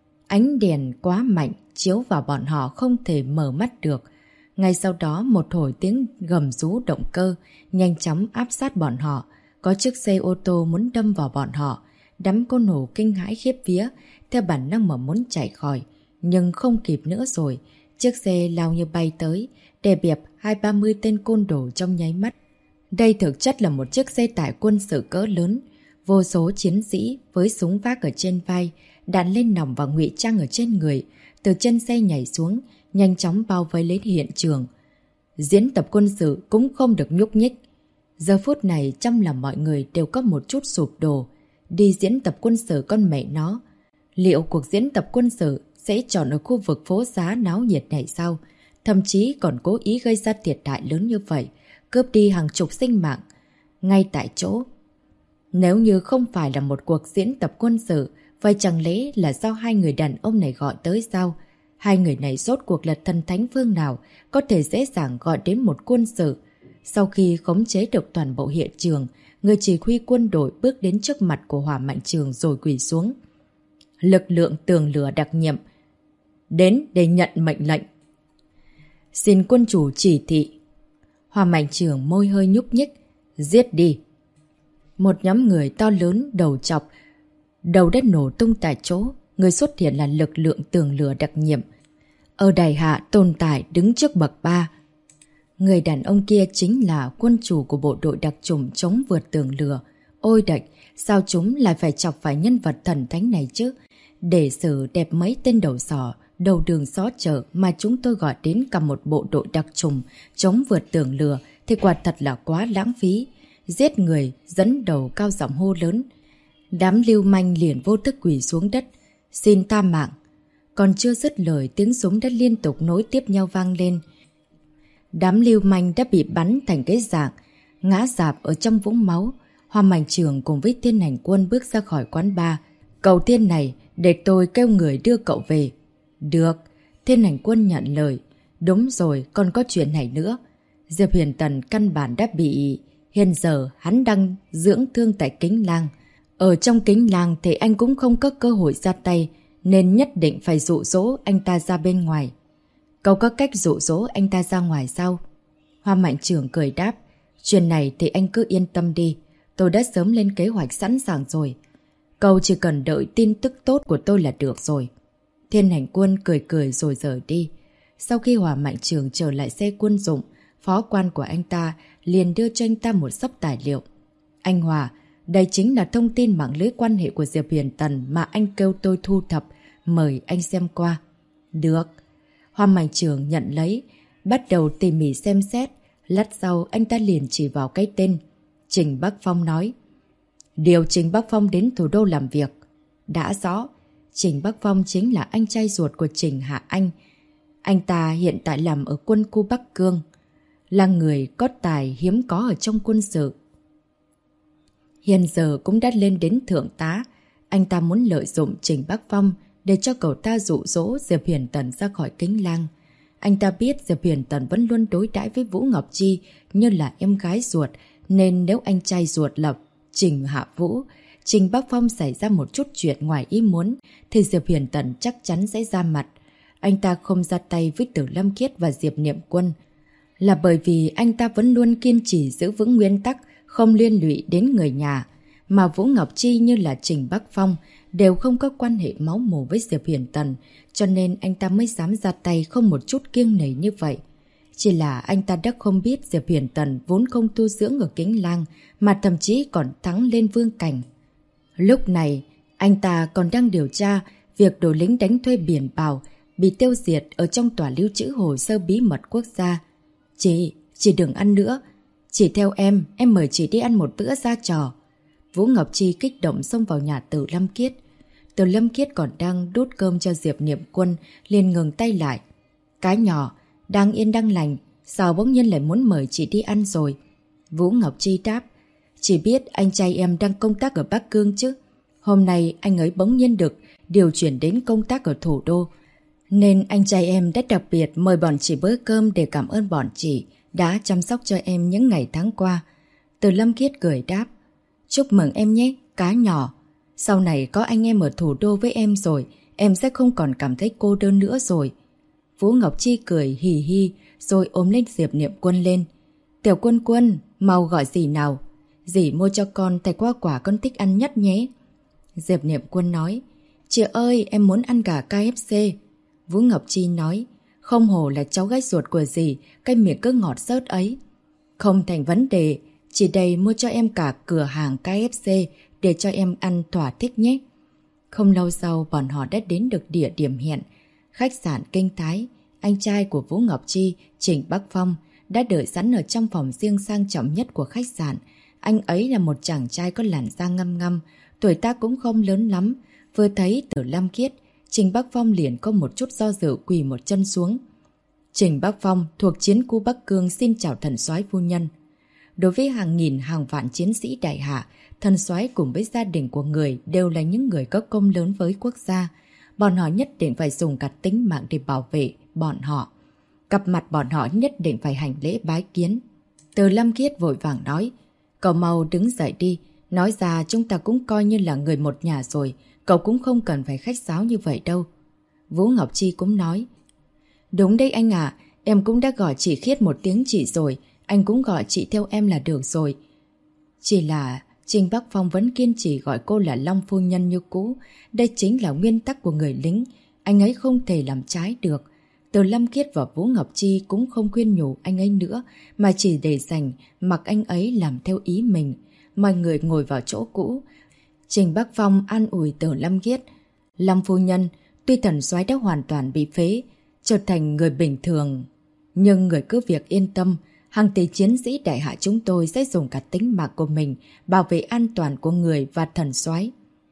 ánh đèn quá mạnh chiếu vào bọn họ không thể mở mắt được. Ngay sau đó một hồi tiếng gầm rú động cơ nhanh chóng áp sát bọn họ. Có chiếc xe ô tô muốn đâm vào bọn họ. Đám côn đồ kinh hãi khiếp vía, theo bản năng mà muốn chạy khỏi. Nhưng không kịp nữa rồi. Chiếc xe lao như bay tới, đè bẹp 20-30 tên côn đồ trong nháy mắt. Đây thực chất là một chiếc xe tải quân sự cỡ lớn. Vô số chiến sĩ với súng vác ở trên vai, đạn lên nòng và ngụy trang ở trên người, từ chân xe nhảy xuống, nhanh chóng bao vây lấy hiện trường. Diễn tập quân sự cũng không được nhúc nhích. Giờ phút này trong lòng mọi người đều có một chút sụp đổ. Đi diễn tập quân sự con mẹ nó. Liệu cuộc diễn tập quân sự sẽ chọn ở khu vực phố xá náo nhiệt này sao? Thậm chí còn cố ý gây ra thiệt hại lớn như vậy, cướp đi hàng chục sinh mạng ngay tại chỗ. Nếu như không phải là một cuộc diễn tập quân sự, vậy chẳng lẽ là do 2 người đàn ông này gọi tới sao? 2 người này rốt cuộc là thần thánh phương nào có thể dễ dàng gọi đến một quân sự? Sau khi khống chế được toàn bộ hiện trường, người chỉ huy quân đội bước đến trước mặt của Hoa Mạnh Trường rồi quỳ xuống. Lực lượng tường lửa đặc nhiệm đến để nhận mệnh lệnh. Xin quân chủ chỉ thị. Hoa Mạnh Trường môi hơi nhúc nhích. Giết đi. Một nhóm người to lớn đầu chọc, đầu đất nổ tung tại chỗ. Người xuất hiện là lực lượng tường lửa đặc nhiệm. Ở đài hạ tồn tại đứng trước bậc 3. Người đàn ông kia chính là quân chủ của bộ đội đặc chủng chống vượt tường lửa. Ôi đạch, sao chúng lại phải chọc phải nhân vật thần thánh này chứ? Để xử đẹp mấy tên đầu sỏ, đầu đường xó chợ mà chúng tôi gọi đến cả một bộ đội đặc chủng chống vượt tường lửa thì quả thật là quá lãng phí. Giết người, dẫn đầu cao giọng hô lớn. Đám lưu manh liền vô thức quỳ xuống đất. Xin tha mạng. Còn chưa dứt lời, tiếng súng đã liên tục nối tiếp nhau vang lên. Đám lưu manh đã bị bắn thành cái dạng, ngã rạp ở trong vũng máu. Hoa Mạnh Trường cùng với Thiên Hành Quân bước ra khỏi quán bar. Cậu Thiên này, để tôi kêu người đưa cậu về. Được, Thiên Hành Quân nhận lời. Đúng rồi, còn có chuyện này nữa. Diệp Huyền Tần căn bản đã bị... Hiện giờ hắn đang dưỡng thương tại Kính Lang. Ở trong Kính Lang thì anh cũng không có cơ hội ra tay, nên nhất định phải dụ dỗ anh ta ra bên ngoài. Cậu có cách dụ dỗ anh ta ra ngoài sao? Hoa Mạnh Trường cười đáp. Chuyện này thì anh cứ yên tâm đi. Tôi đã sớm lên kế hoạch sẵn sàng rồi. Cậu chỉ cần đợi tin tức tốt của tôi là được rồi. Thiên Hành Quân cười cười rồi rời đi. Sau khi Hoa Mạnh Trường trở lại xe quân dụng, phó quan của anh ta liền đưa cho anh ta một xấp tài liệu. Anh Hòa, đây chính là thông tin mạng lưới quan hệ của Diệp Huyền Tần mà anh kêu tôi thu thập. Mời anh xem qua. Được. Hoa Mạnh Trường nhận lấy, bắt đầu tỉ mỉ xem xét. Lát sau anh ta liền chỉ vào cái tên. Trình Bắc Phong nói. Điều Trình Bắc Phong đến thủ đô làm việc. Đã rõ. Trình Bắc Phong chính là anh trai ruột của Trình Hạ Anh. Anh ta hiện tại làm ở quân khu Bắc Cương. Là người có tài hiếm có ở trong quân sự. Hiện giờ cũng đã lên đến thượng tá. Anh ta muốn lợi dụng Trình Bắc Phong để cho cậu ta dụ dỗ Diệp Huyền Tần ra khỏi Kính Lang. Anh ta biết Diệp Huyền Tần vẫn luôn đối đãi với Vũ Ngọc Chi như là em gái ruột, nên nếu anh trai ruột lập Trình Hạ Vũ Trình Bắc Phong xảy ra một chút chuyện ngoài ý muốn thì Diệp Huyền Tần chắc chắn sẽ ra mặt. Anh ta không ra tay với Tử Lâm Khiết và Diệp Niệm Quân là bởi vì anh ta vẫn luôn kiên trì giữ vững nguyên tắc không liên lụy đến người nhà, mà Vũ Ngọc Chi như là Trình Bắc Phong đều không có quan hệ máu mủ với Diệp Huyền Tần, cho nên anh ta mới dám ra tay không một chút kiêng nể như vậy. Chỉ là anh ta đã không biết Diệp Huyền Tần vốn không tu dưỡng ở Kính Lang, mà thậm chí còn thắng lên vương cảnh. Lúc này, anh ta còn đang điều tra việc đồ lính đánh thuê Biển Bảo bị tiêu diệt ở trong tòa lưu trữ hồ sơ bí mật quốc gia. Chị đừng ăn nữa. Chị theo em mời chị đi ăn một bữa ra trò. Vũ Ngọc Chi kích động xông vào nhà Từ Lâm Khiết. Từ Lâm Khiết còn đang đút cơm cho Diệp Niệm Quân, liền ngừng tay lại. Cái nhỏ, đang yên đang lành, sao bỗng nhiên lại muốn mời chị đi ăn rồi? Vũ Ngọc Chi đáp, chỉ biết anh trai em đang công tác ở Bắc Cương chứ. Hôm nay anh ấy bỗng nhiên được điều chuyển đến công tác ở thủ đô, nên anh trai em đã đặc biệt mời bọn chị bữa cơm để cảm ơn bọn chị đã chăm sóc cho em những ngày tháng qua. Từ Lâm Khiết cười đáp, chúc mừng em nhé, cá nhỏ. Sau này có anh em ở thủ đô với em rồi, em sẽ không còn cảm thấy cô đơn nữa rồi. Vũ Ngọc Chi cười hì hì rồi ôm lên Diệp Niệm Quân lên. Tiểu Quân Quân, mau gọi dì nào. Dì mua cho con tay hoa quả con thích ăn nhất nhé. Diệp Niệm Quân nói, chị ơi em muốn ăn gà KFC. Vũ Ngọc Chi nói, không hổ là cháu gái ruột của dì, cái miệng cứ ngọt xớt ấy. Không thành vấn đề, chị đây mua cho em cả cửa hàng KFC để cho em ăn thỏa thích nhé. Không lâu sau bọn họ đã đến được địa điểm hẹn. Khách sạn Kinh Thái. Anh trai của Vũ Ngọc Chi, Trình Bắc Phong, đã đợi sẵn ở trong phòng riêng sang trọng nhất của khách sạn. Anh ấy là một chàng trai có làn da ngăm ngăm, tuổi tác cũng không lớn lắm. Vừa thấy Tử Lâm Khiết, Trình Bắc Phong liền có một chút do dự quỳ một chân xuống. Trình Bắc Phong thuộc chiến khu Bắc Cương xin chào thần soái phu nhân. Đối với hàng nghìn hàng vạn chiến sĩ đại hạ, thần soái cùng với gia đình của người đều là những người có công lớn với quốc gia. Bọn họ nhất định phải dùng cả tính mạng để bảo vệ bọn họ. Gặp mặt bọn họ nhất định phải hành lễ bái kiến. Từ Lâm Khiết vội vàng nói, cậu mau đứng dậy đi. Nói ra chúng ta cũng coi như là người một nhà rồi, cậu cũng không cần phải khách sáo như vậy đâu. Vũ Ngọc Chi cũng nói, đúng đấy anh ạ, em cũng đã gọi chị Khiết một tiếng chị rồi, anh cũng gọi chị theo em là được rồi. Chỉ là Trình Bắc Phong vẫn kiên trì gọi cô là Long phu nhân như cũ. Đây chính là nguyên tắc của người lính, anh ấy không thể làm trái được. Từ Lâm Khiết và Vũ Ngọc Chi cũng không khuyên nhủ anh ấy nữa, mà chỉ để dành mặc anh ấy làm theo ý mình. Mọi người ngồi vào chỗ cũ. Trình Bắc Phong an ủi Từ Lâm Khiết, Long phu nhân, tuy thần soái đã hoàn toàn bị phế, trở thành người bình thường, nhưng người cứ việc yên tâm, hàng tỷ chiến sĩ đại hạ chúng tôi sẽ dùng cả tính mạng của mình bảo vệ an toàn của người và thần soái.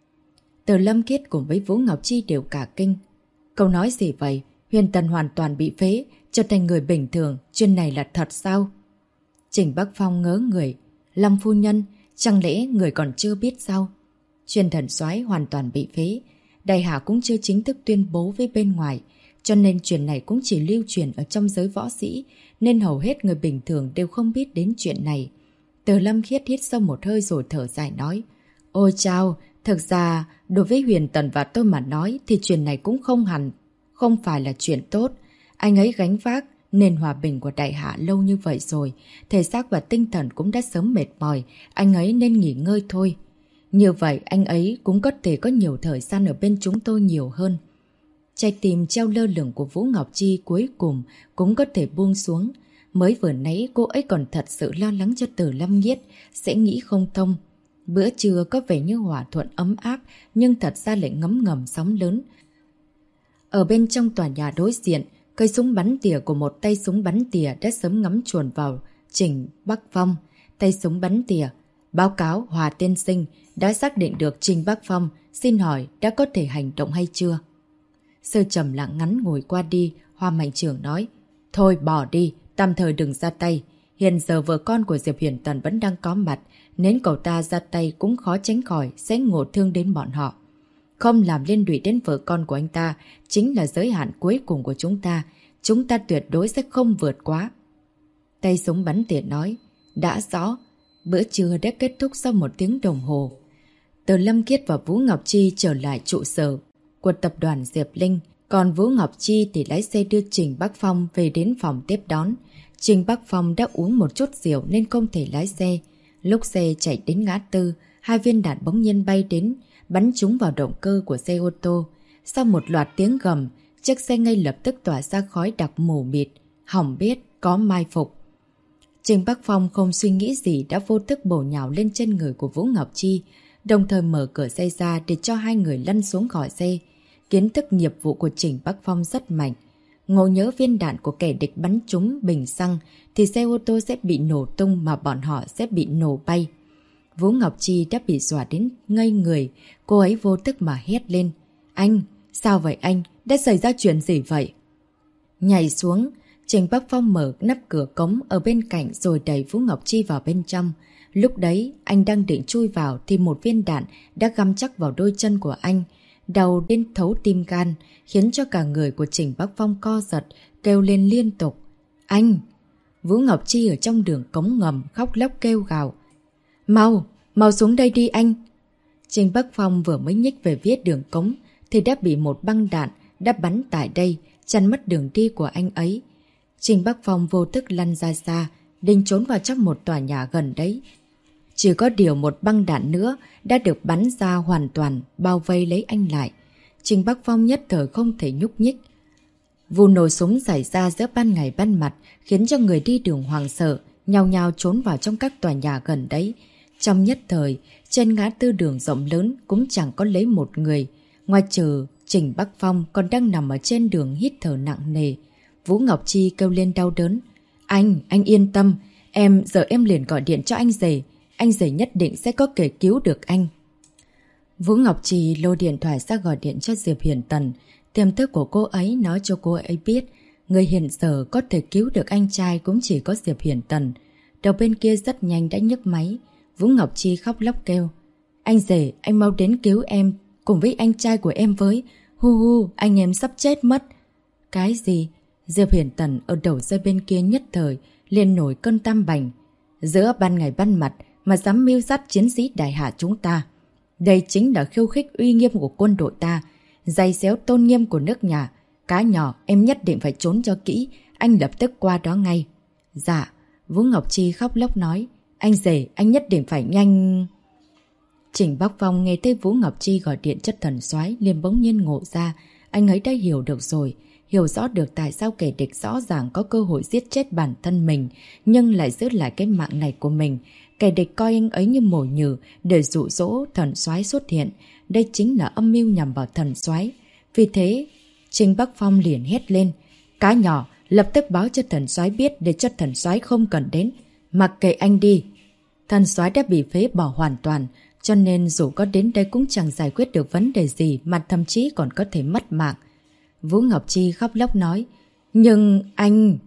Từ Lâm Khiết cùng với Vũ Ngọc Chi đều cả kinh. Câu nói gì vậy? Huyền Tần hoàn toàn bị phế, trở thành người bình thường, chuyện này là thật sao? Trình Bắc Phong ngớ người. Long phu nhân, chẳng lẽ người còn chưa biết sao? Chuyện thần soái hoàn toàn bị phế, đại hạ cũng chưa chính thức tuyên bố với bên ngoài, cho nên chuyện này cũng chỉ lưu truyền ở trong giới võ sĩ, nên hầu hết người bình thường đều không biết đến chuyện này. Từ Lâm Khiết hít sâu một hơi rồi thở dài nói, ôi chao, thực ra đối với Huyền Tần và tôi mà nói thì chuyện này cũng không phải là chuyện tốt. Anh ấy gánh vác nền hòa bình của đại hạ lâu như vậy rồi, thể xác và tinh thần cũng đã sớm mệt mỏi, anh ấy nên nghỉ ngơi thôi. Như vậy anh ấy cũng có thể có nhiều thời gian ở bên chúng tôi nhiều hơn. Trái tim treo lơ lửng của Vũ Ngọc Chi cuối cùng cũng có thể buông xuống. Mới vừa nãy cô ấy còn thật sự lo lắng cho Từ Lâm Khiết sẽ nghĩ không thông. Bữa trưa có vẻ như hòa thuận ấm áp, nhưng thật ra lại ngấm ngầm sóng lớn. Ở bên trong tòa nhà đối diện, cây súng bắn tỉa của một tay súng bắn tỉa đã sớm ngắm chuồn vào Trình Bắc Phong. Tay súng bắn tỉa, báo cáo Hòa tiên sinh đã xác định được Trình Bắc Phong, xin hỏi đã có thể hành động hay chưa? Sơ trầm lặng ngắn ngồi qua đi, Hoa Mạnh Trưởng nói, thôi bỏ đi, tạm thời đừng ra tay. Hiện giờ vợ con của Diệp Huyền Tần vẫn đang có mặt, nên cậu ta ra tay cũng khó tránh khỏi sẽ ngộ thương đến bọn họ. Không làm liên lụy đến vợ con của anh ta chính là giới hạn cuối cùng của chúng ta tuyệt đối sẽ không vượt quá. Tay súng bắn tỉa nói, đã rõ. Bữa trưa đã kết thúc sau 1 tiếng đồng hồ. Từ Lâm Kiết và Vũ Ngọc Chi trở lại trụ sở của tập đoàn Diệp Linh, còn Vũ Ngọc Chi thì lái xe đưa Trình Bắc Phong về đến phòng tiếp đón. Trình Bắc Phong đã uống một chút rượu nên không thể lái xe. Lúc xe chạy đến ngã tư, 2 viên đạn bỗng nhiên bay đến, bắn trúng vào động cơ của xe ô tô. Sau một loạt tiếng gầm, chiếc xe ngay lập tức tỏa ra khói đặc mù mịt, hỏng biết có mai phục. Trình Bắc Phong không suy nghĩ gì đã vô thức bổ nhào lên trên người của Vũ Ngọc Chi, đồng thời mở cửa xe ra để cho 2 người lăn xuống khỏi xe. Kiến thức nghiệp vụ của Trình Bắc Phong rất mạnh. Ngộ nhớ viên đạn của kẻ địch bắn trúng bình xăng thì xe ô tô sẽ bị nổ tung mà bọn họ sẽ bị nổ bay. Vũ Ngọc Chi đã bị dọa đến ngây người, cô ấy vô thức mà hét lên. Anh, sao vậy anh? Đã xảy ra chuyện gì vậy? Nhảy xuống, Trình Bắc Phong mở nắp cửa cống ở bên cạnh rồi đẩy Vũ Ngọc Chi vào bên trong. Lúc đấy, anh đang định chui vào thì một viên đạn đã găm chắc vào đôi chân của anh, đau đến thấu tim gan, khiến cho cả người của Trình Bắc Phong co giật, kêu lên liên tục. Anh! Vũ Ngọc Chi ở trong đường cống ngầm khóc lóc kêu gào. Mau! Mau xuống đây đi anh! Trình Bắc Phong vừa mới nhích về phía đường cống thì đã bị một băng đạn đã bắn tại đây, chặn mất đường đi của anh ấy. Trình Bắc Phong vô thức lăn ra xa, định trốn vào trong một tòa nhà gần đấy. Chỉ có điều một băng đạn nữa đã được bắn ra hoàn toàn bao vây lấy anh lại. Trình Bắc Phong nhất thời không thể nhúc nhích. Vụ nổ súng xảy ra giữa ban ngày ban mặt khiến cho người đi đường hoảng sợ, nhao nhao trốn vào trong các tòa nhà gần đấy. Trong nhất thời, trên ngã tư đường rộng lớn cũng chẳng có lấy một người. Ngoài trừ Trình Bắc Phong còn đang nằm ở trên đường hít thở nặng nề. Vũ Ngọc Chi kêu lên đau đớn. Anh yên tâm. Giờ em liền gọi điện cho anh rể. Anh rể nhất định sẽ có thể cứu được anh. Vũ Ngọc Chi lôi điện thoại ra gọi điện cho Diệp Hiển Tần. Tiềm thức của cô ấy nói cho cô ấy biết người hiện giờ có thể cứu được anh trai cũng chỉ có Diệp Hiển Tần. Đầu bên kia rất nhanh đã nhấc máy. Vũ Ngọc Chi khóc lóc kêu. Anh rể, anh mau đến cứu em cùng với anh trai của em với. Hu, anh em sắp chết mất. Cái gì? Diệp Hiển Tần ở đầu dây bên kia nhất thời liền nổi cơn tam bành. Giữa ban ngày ban mặt mà dám mưu sát chiến sĩ đại hạ chúng ta. Đây chính là khiêu khích uy nghiêm của quân đội ta, giày xéo tôn nghiêm của nước nhà. Cá nhỏ, em nhất định phải trốn cho kỹ, anh lập tức qua đó ngay. Dạ, Vũ Ngọc Chi khóc lóc nói. Anh rể, anh nhất định phải nhanh. Trình Bắc Phong nghe thấy Vũ Ngọc Chi gọi điện cho Thần Soái liền bỗng nhiên ngộ ra. Anh ấy đã hiểu được rồi, hiểu rõ được tại sao kẻ địch rõ ràng có cơ hội giết chết bản thân mình, nhưng lại giữ lại cái mạng này của mình. Kẻ địch coi anh ấy như mồi nhử để dụ dỗ Thần Soái xuất hiện. Đây chính là âm mưu nhằm vào Thần Soái. Vì thế, Trình Bắc Phong liền hét lên. Cá nhỏ, lập tức báo cho Thần Soái biết để cho Thần Soái không cần đến. Mặc kệ anh đi. Thần Soái đã bị phế bỏ hoàn toàn, cho nên dù có đến đây cũng chẳng giải quyết được vấn đề gì mà thậm chí còn có thể mất mạng. Vũ Ngọc Chi khóc lóc nói. Nhưng anh...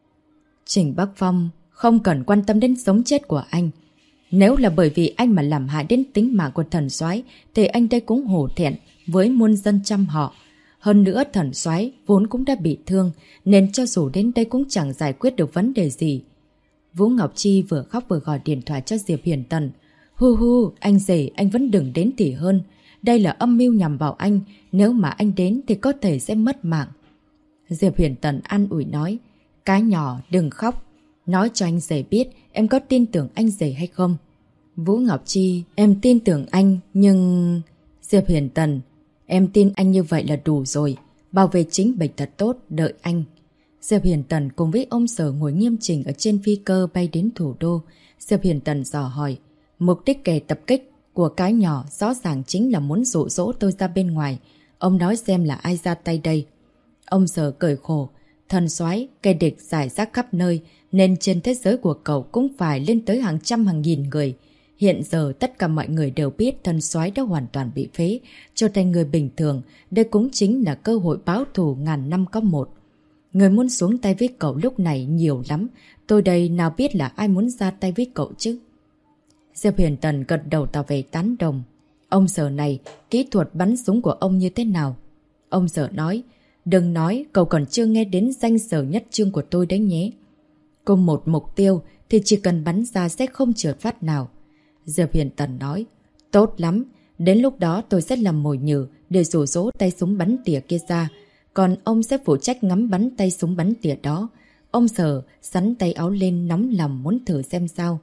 Trình Bắc Phong không cần quan tâm đến sống chết của anh. Nếu là bởi vì anh mà làm hại đến tính mạng của Thần Soái thì anh đây cũng hổ thẹn với muôn dân trăm họ. Hơn nữa Thần Soái vốn cũng đã bị thương, nên cho dù đến đây cũng chẳng giải quyết được vấn đề gì. Vũ Ngọc Chi vừa khóc vừa gọi điện thoại cho Diệp Hiển Tần. Hu, anh rể, anh vẫn đừng đến thì hơn. Đây là âm mưu nhằm vào anh, nếu mà anh đến thì có thể sẽ mất mạng. Diệp Hiển Tần an ủi nói. Cái nhỏ, đừng khóc. Nói cho anh rể biết em có tin tưởng anh rể hay không. Vũ Ngọc Chi, em tin tưởng anh, nhưng... Diệp Hiển Tần, em tin anh như vậy là đủ rồi. Bảo vệ chính mình thật tốt, đợi anh. Diệp Hiển Tần cùng với ông Sở ngồi nghiêm chỉnh ở trên phi cơ bay đến thủ đô. Diệp Hiển Tần dò hỏi. Mục đích kẻ tập kích của cái nhỏ rõ ràng chính là muốn dụ dỗ tôi ra bên ngoài. Ông nói xem là ai ra tay đây. Ông Sở cười khổ. Thần Soái, kẻ địch rải rác khắp nơi, nên trên thế giới của cậu cũng phải lên tới hàng trăm hàng nghìn người. Hiện giờ tất cả mọi người đều biết Thần Soái đã hoàn toàn bị phế, trở thành người bình thường. Đây cũng chính là cơ hội báo thù ngàn năm có một. Người muốn xuống tay với cậu lúc này nhiều lắm. Tôi đây nào biết là ai muốn ra tay với cậu chứ. Diệp Hiển Tần gật đầu tỏ vẻ tán đồng. Ông Sở này, kỹ thuật bắn súng của ông như thế nào? Ông Sở nói. Đừng nói, cậu còn chưa nghe đến danh sở nhất chương của tôi đấy nhé. Cùng một mục tiêu thì chỉ cần bắn ra sẽ không trượt phát nào. Diệp Hiển Tần nói. Tốt lắm, Đến lúc đó tôi sẽ làm mồi nhử để rủ rỗ tay súng bắn tỉa kia ra. Còn ông sẽ phụ trách ngắm bắn tay súng bắn tỉa đó. Ông Sở sắn tay áo lên nóng lòng muốn thử xem sao.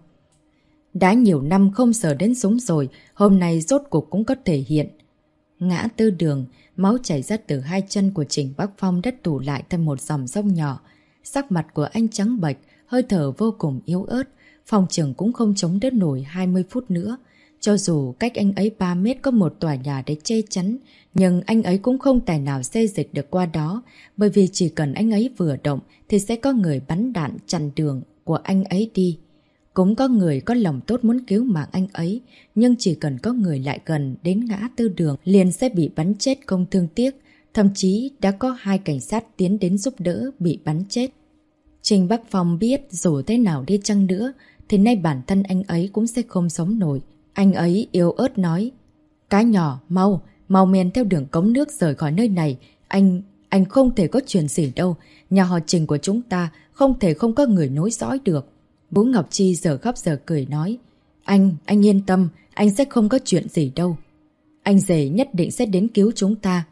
Đã nhiều năm không sờ đến súng rồi, hôm nay rốt cuộc cũng có thể hiện. Ngã tư đường, máu chảy ra từ hai chân của Trình Bắc Phong đã tụ lại thành một dòng sông nhỏ. Sắc mặt của anh trắng bệch, hơi thở vô cùng yếu ớt. Phòng trưởng cũng không chống đỡ nổi 20 phút nữa. Cho dù cách anh ấy 3 mét có một tòa nhà để che chắn, nhưng anh ấy cũng không tài nào xê dịch được qua đó, bởi vì chỉ cần anh ấy vừa động thì sẽ có người bắn đạn chặn đường của anh ấy đi. Cũng có người có lòng tốt muốn cứu mạng anh ấy, nhưng chỉ cần có người lại gần đến ngã tư đường liền sẽ bị bắn chết không thương tiếc. Thậm chí đã có 2 cảnh sát tiến đến giúp đỡ bị bắn chết. Trình Bắc Phong biết dù thế nào đi chăng nữa thì nay bản thân anh ấy cũng sẽ không sống nổi. Anh ấy yếu ớt nói: "Cái nhỏ, mau men theo đường cống nước rời khỏi nơi này. Anh không thể có chuyện gì đâu. Nhà họ Trình của chúng ta không thể không có người nối dõi được." Bố Ngọc Chi giờ khóc giờ cười nói: Anh yên tâm, anh sẽ không có chuyện gì đâu. Anh rể nhất định sẽ đến cứu chúng ta."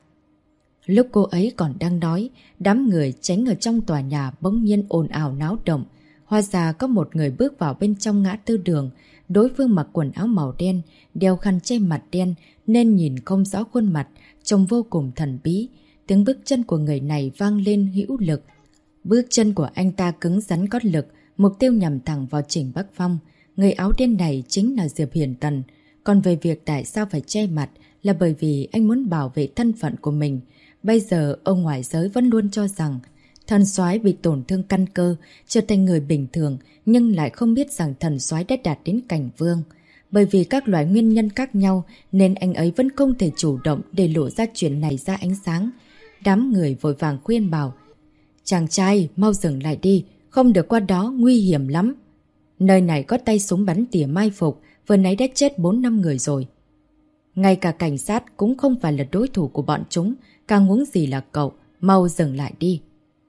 Lúc cô ấy còn đang nói, đám người tránh ở trong tòa nhà bỗng nhiên ồn ào náo động. Hóa ra có một người bước vào bên trong ngã tư đường. Đối phương mặc quần áo màu đen, đeo khăn che mặt đen nên nhìn không rõ khuôn mặt, trông vô cùng thần bí. Tiếng bước chân của người này vang lên hữu lực. Bước chân của anh ta cứng rắn có lực, mục tiêu nhằm thẳng vào Trình Bắc Phong. Người áo đen này chính là Diệp Hiển Tần. Còn về việc tại sao phải che mặt là bởi vì anh muốn bảo vệ thân phận của mình. Bây giờ ông ngoại giới vẫn luôn cho rằng thần soái bị tổn thương căn cơ, trở thành người bình thường, nhưng lại không biết rằng thần soái đã đạt đến cảnh vương. Bởi vì các loại nguyên nhân khác nhau nên anh ấy vẫn không thể chủ động để lộ ra chuyện này ra ánh sáng. Đám người vội vàng khuyên bảo: "Chàng trai, mau dừng lại đi, không được qua đó, nguy hiểm lắm. Nơi này có tay súng bắn tỉa mai phục, vừa nãy đã chết 4-5 người rồi. Ngay cả cảnh sát cũng không phải là đối thủ của bọn chúng, càng huống gì là cậu, mau dừng lại đi."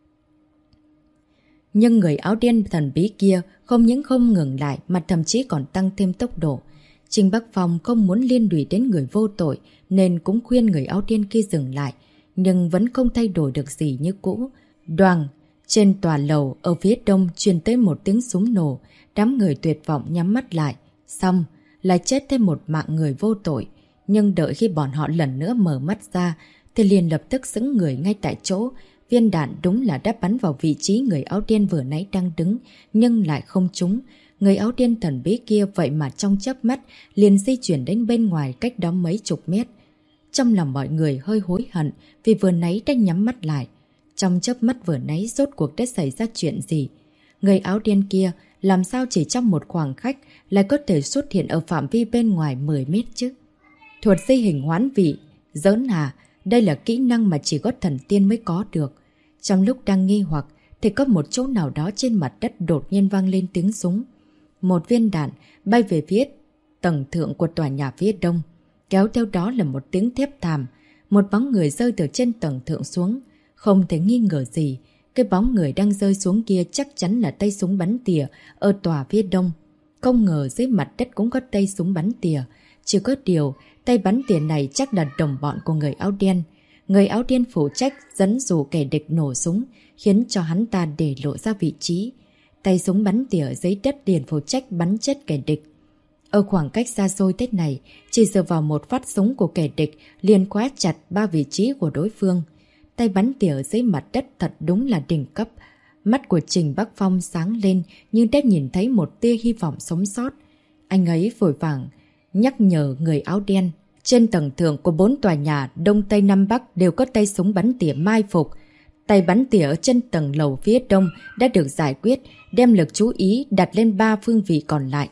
Nhưng người áo đen thần bí kia không những không ngừng lại mà thậm chí còn tăng thêm tốc độ. Trình Bắc Phong không muốn liên lụy đến người vô tội nên cũng khuyên người áo đen kia dừng lại, nhưng vẫn không thay đổi được gì như cũ. Đoàng, trên tòa lầu ở phía đông truyền tới một tiếng súng nổ, đám người tuyệt vọng nhắm mắt lại. Xong, lại chết thêm một mạng người vô tội. Nhưng đợi khi bọn họ lần nữa mở mắt ra thì liền lập tức sững người ngay tại chỗ. Viên đạn đúng là đã bắn vào vị trí người áo đen vừa nãy đang đứng, nhưng lại không trúng. Người áo đen thần bí kia vậy mà trong chớp mắt liền di chuyển đến bên ngoài cách đó mấy chục mét. Trong lòng mọi người hơi hối hận vì vừa nãy đã nhắm mắt lại. Trong chớp mắt vừa nãy rốt cuộc đã xảy ra chuyện gì? Người áo đen kia làm sao chỉ trong một khoảng khách lại có thể xuất hiện ở phạm vi bên ngoài 10 mét chứ? Thuật di hình hoán vị, giỡn hả? Đây là kỹ năng mà chỉ có thần tiên mới có được. Trong lúc đang nghi hoặc thì có một chỗ nào đó trên mặt đất đột nhiên vang lên tiếng súng. Một viên đạn bay về phía tầng thượng của tòa nhà phía đông. Kéo theo đó là một tiếng thép thảm. Một bóng người rơi từ trên tầng thượng xuống. Không thể nghi ngờ gì, cái bóng người đang rơi xuống kia chắc chắn là tay súng bắn tỉa ở tòa phía đông. Không ngờ dưới mặt đất cũng có tay súng bắn tỉa. Chỉ có điều, tay bắn tỉa này chắc là đồng bọn của người áo đen. Người áo đen phụ trách dẫn dụ kẻ địch nổ súng, khiến cho hắn ta để lộ ra vị trí. Tay súng bắn tỉa ở dưới đất liền phụ trách bắn chết kẻ địch. Ở khoảng cách xa xôi thế này, chỉ dựa vào một phát súng của kẻ địch liền khóa chặt 3 vị trí của đối phương. Tay bắn tỉa ở dưới mặt đất thật đúng là đỉnh cấp. Mắt của Trình Bắc Phong sáng lên nhưng đã nhìn thấy một tia hy vọng sống sót. Anh ấy vội vàng nhắc nhở người áo đen. Trên tầng thượng của 4 tòa nhà Đông Tây Nam Bắc đều có tay súng bắn tỉa mai phục. Tay bắn tỉa ở trên tầng lầu phía đông đã được giải quyết, đem lực chú ý đặt lên 3 phương vị còn lại.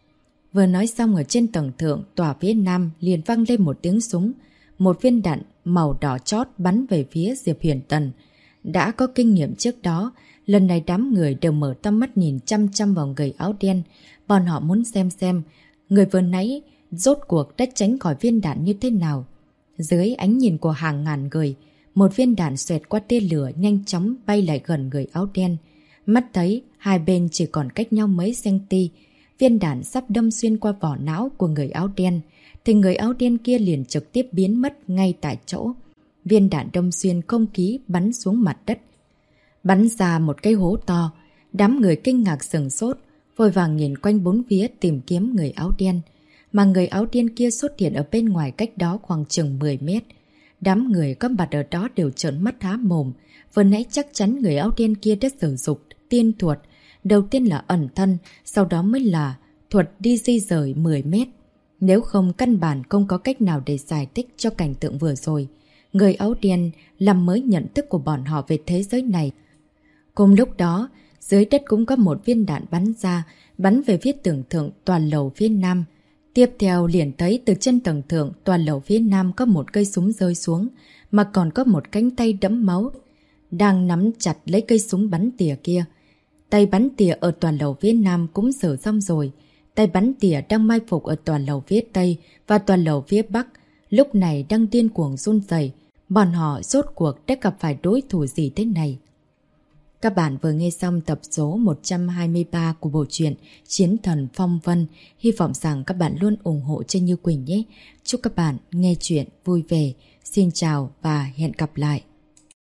Vừa nói xong ở trên tầng thượng, tòa phía nam liền vang lên một tiếng súng. Một viên đạn màu đỏ chót bắn về phía Diệp Hiển Tần. Đã có kinh nghiệm trước đó, lần này đám người đều mở to mắt nhìn chăm chăm vào người áo đen. Bọn họ muốn xem người vừa nãy rốt cuộc đã tránh khỏi viên đạn như thế nào. Dưới ánh nhìn của hàng ngàn người, một viên đạn xoẹt qua tia lửa nhanh chóng bay lại gần người áo đen. Mắt thấy hai bên chỉ còn cách nhau mấy centi. Viên đạn sắp đâm xuyên qua vỏ não của người áo đen. thì người áo đen kia liền trực tiếp biến mất ngay tại chỗ. Viên đạn đâm xuyên không khí bắn xuống mặt đất, bắn ra một cái hố to. Đám người kinh ngạc sửng sốt, vội vàng nhìn quanh bốn phía tìm kiếm người áo đen. Mà người áo đen kia xuất hiện ở bên ngoài cách đó khoảng chừng 10 mét. Đám người có mặt ở đó đều trợn mắt há mồm. Vừa nãy chắc chắn người áo đen kia đã sử dụng tiên thuật. Đầu tiên là ẩn thân, sau đó mới là thuật đi di rời 10 mét. Nếu không căn bản không có cách nào để giải thích cho cảnh tượng vừa rồi. Người áo đen làm mới nhận thức của bọn họ về thế giới này. Cùng lúc đó, dưới đất cũng có một viên đạn bắn ra, bắn về phía tầng thượng tòa lầu phía nam. Tiếp theo liền thấy từ trên tầng thượng tòa lầu phía nam có một cây súng rơi xuống, mà còn có một cánh tay đẫm máu đang nắm chặt lấy cây súng bắn tỉa kia. Tay bắn tỉa ở tòa lầu phía nam cũng xử xong rồi. Tay bắn tỉa đang mai phục ở tòa lầu phía tây và tòa lầu phía bắc, lúc này đang điên cuồng run rẩy. Bọn họ rốt cuộc đã gặp phải đối thủ gì thế này? Các bạn vừa nghe xong tập số 123 của bộ truyện Chiến Thần Phong Vân. Hy vọng rằng các bạn luôn ủng hộ cho Như Quỳnh nhé. Chúc các bạn nghe chuyện vui vẻ. Xin chào và hẹn gặp lại.